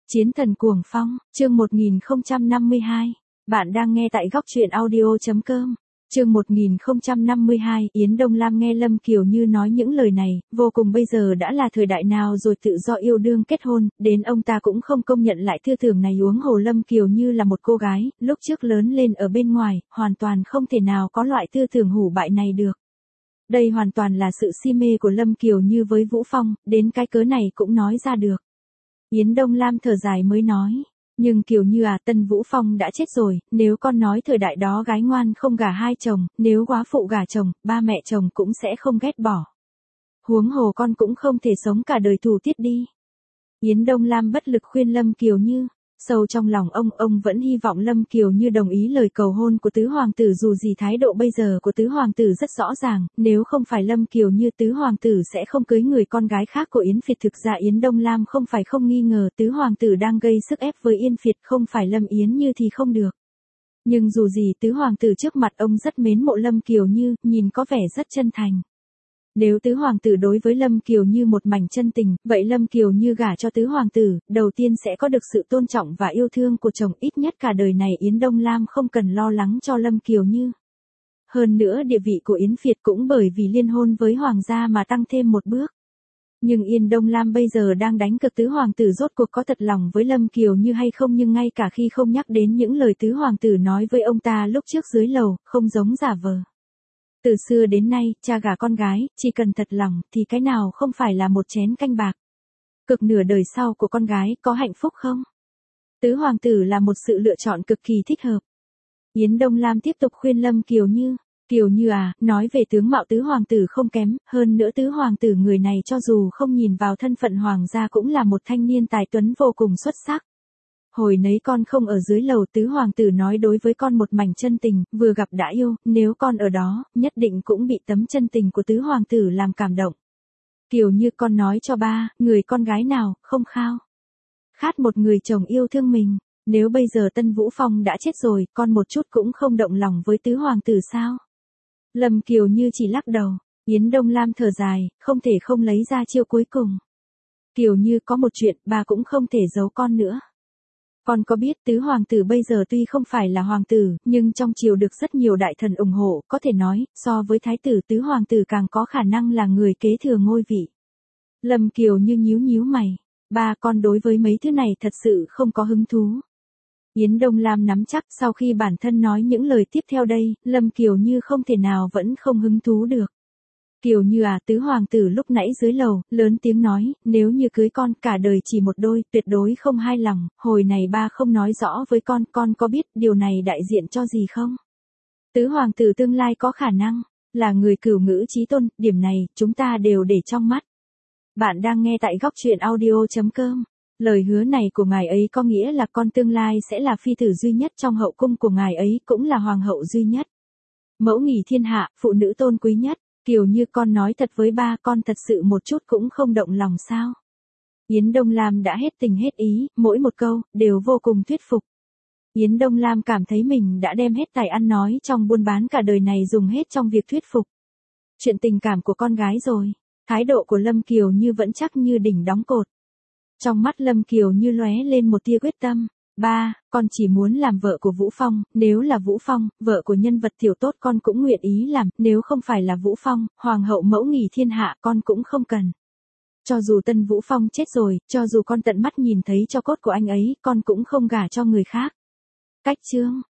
Chiến thần cuồng phong, chương 1052. Bạn đang nghe tại góc truyện audio.com. Chương 1052, Yến Đông Lam nghe Lâm Kiều Như nói những lời này, vô cùng bây giờ đã là thời đại nào rồi tự do yêu đương kết hôn, đến ông ta cũng không công nhận lại tư tưởng này huống hồ Lâm Kiều Như là một cô gái, lúc trước lớn lên ở bên ngoài, hoàn toàn không thể nào có loại tư tưởng hủ bại này được. Đây hoàn toàn là sự si mê của Lâm Kiều Như với Vũ Phong, đến cái cớ này cũng nói ra được. Yến Đông Lam thở dài mới nói, nhưng Kiều Như à, Tân Vũ Phong đã chết rồi, nếu con nói thời đại đó gái ngoan không gả hai chồng, nếu góa phụ gả chồng, ba mẹ chồng cũng sẽ không ghét bỏ. Huống hồ con cũng không thể sống cả đời tù tiết đi. Yến Đông Lam bất lực khuyên Lâm Kiều Như, sâu trong lòng ông vẫn hy vọng Lâm Kiều Như đồng ý lời cầu hôn của tứ hoàng tử, dù gì thái độ bây giờ của tứ hoàng tử rất rõ ràng, nếu không phải Lâm Kiều Như tứ hoàng tử sẽ không cưới người con gái khác của Yến Việt. Thực ra Yến Đông Lam không nghi ngờ tứ hoàng tử đang gây sức ép với Yến Việt, không phải Lâm Yến Như thì không được. Nhưng dù gì tứ hoàng tử trước mặt ông rất mến mộ Lâm Kiều Như, nhìn có vẻ rất chân thành. Nếu tứ hoàng tử đối với Lâm Kiều Như một mảnh chân tình, vậy Lâm Kiều Như gả cho tứ hoàng tử, đầu tiên sẽ có được sự tôn trọng và yêu thương của chồng, ít nhất cả đời này Yến Đông Lam không cần lo lắng cho Lâm Kiều Như. Hơn nữa địa vị của Yến Việt cũng bởi vì liên hôn với hoàng gia mà tăng thêm một bước. Nhưng Yến Đông Lam bây giờ đang đánh cược tứ hoàng tử rốt cuộc có thật lòng với Lâm Kiều Như hay không, nhưng ngay cả khi không nhắc đến những lời tứ hoàng tử nói với ông ta lúc trước dưới lầu, không giống giả vờ. Từ xưa đến nay, cha gả con gái, chỉ cần thật lòng, thì cái nào không phải là một chén canh bạc. Cực nửa đời sau của con gái, có hạnh phúc không? Tứ hoàng tử là một sự lựa chọn cực kỳ thích hợp. Yến Đông Lam tiếp tục khuyên Lâm Kiều Như, Kiều Như à, nói về tướng mạo tứ hoàng tử không kém, hơn nữa tứ hoàng tử người này cho dù không nhìn vào thân phận hoàng gia cũng là một thanh niên tài tuấn vô cùng xuất sắc. Hồi nấy con không ở dưới lầu, tứ hoàng tử nói đối với con một mảnh chân tình, vừa gặp đã yêu, nếu con ở đó, nhất định cũng bị tấm chân tình của tứ hoàng tử làm cảm động. Kiều Như, con nói cho ba, người con gái nào, không khát một người chồng yêu thương mình, nếu bây giờ Tân Vũ Phong đã chết rồi, con một chút cũng không động lòng với tứ hoàng tử sao? Lâm Kiều Như chỉ lắc đầu, Yến Đông Lam thở dài, không thể không lấy ra chiêu cuối cùng. Kiều Như, có một chuyện, ba cũng không thể giấu con nữa. Con có biết tứ hoàng tử bây giờ tuy không phải là hoàng tử, nhưng trong triều được rất nhiều đại thần ủng hộ, có thể nói, so với thái tử tứ hoàng tử càng có khả năng là người kế thừa ngôi vị. Lâm Kiều Như nhíu mày, ba, con đối với mấy thứ này thật sự không có hứng thú. Yến Đông Lam nắm chắc sau khi bản thân nói những lời tiếp theo đây, Lâm Kiều Như không thể nào vẫn không hứng thú được. Kiều Như à, tứ hoàng tử lúc nãy dưới lầu, lớn tiếng nói, nếu như cưới con cả đời chỉ một đôi, tuyệt đối không hai lòng, hồi này ba không nói rõ với con có biết điều này đại diện cho gì không? Tứ hoàng tử tương lai có khả năng là người cửu ngữ chí tôn, điểm này chúng ta đều để trong mắt. Bạn đang nghe tại góc truyện audio.com. Lời hứa này của ngài ấy có nghĩa là con tương lai sẽ là phi tử duy nhất trong hậu cung của ngài ấy, cũng là hoàng hậu duy nhất. Mẫu nghỉ thiên hạ, phụ nữ tôn quý nhất. Kiều Như, con nói thật với ba, con thật sự một chút cũng không động lòng sao? Yến Đông Lam đã hết tình hết ý, mỗi một câu đều vô cùng thuyết phục. Yến Đông Lam cảm thấy mình đã đem hết tài ăn nói trong buôn bán cả đời này dùng hết trong việc thuyết phục. Chuyện tình cảm của con gái rồi, thái độ của Lâm Kiều Như vẫn chắc như đỉnh đóng cột. Trong mắt Lâm Kiều Như lóe lên một tia quyết tâm. Ba, con chỉ muốn làm vợ của Vũ Phong, nếu là Vũ Phong, vợ của nhân vật tiểu tốt con cũng nguyện ý làm, nếu không phải là Vũ Phong, hoàng hậu mẫu nghỉ thiên hạ con cũng không cần. Cho dù Tân Vũ Phong chết rồi, cho dù con tận mắt nhìn thấy tro cốt của anh ấy, con cũng không gả cho người khác. Cách chương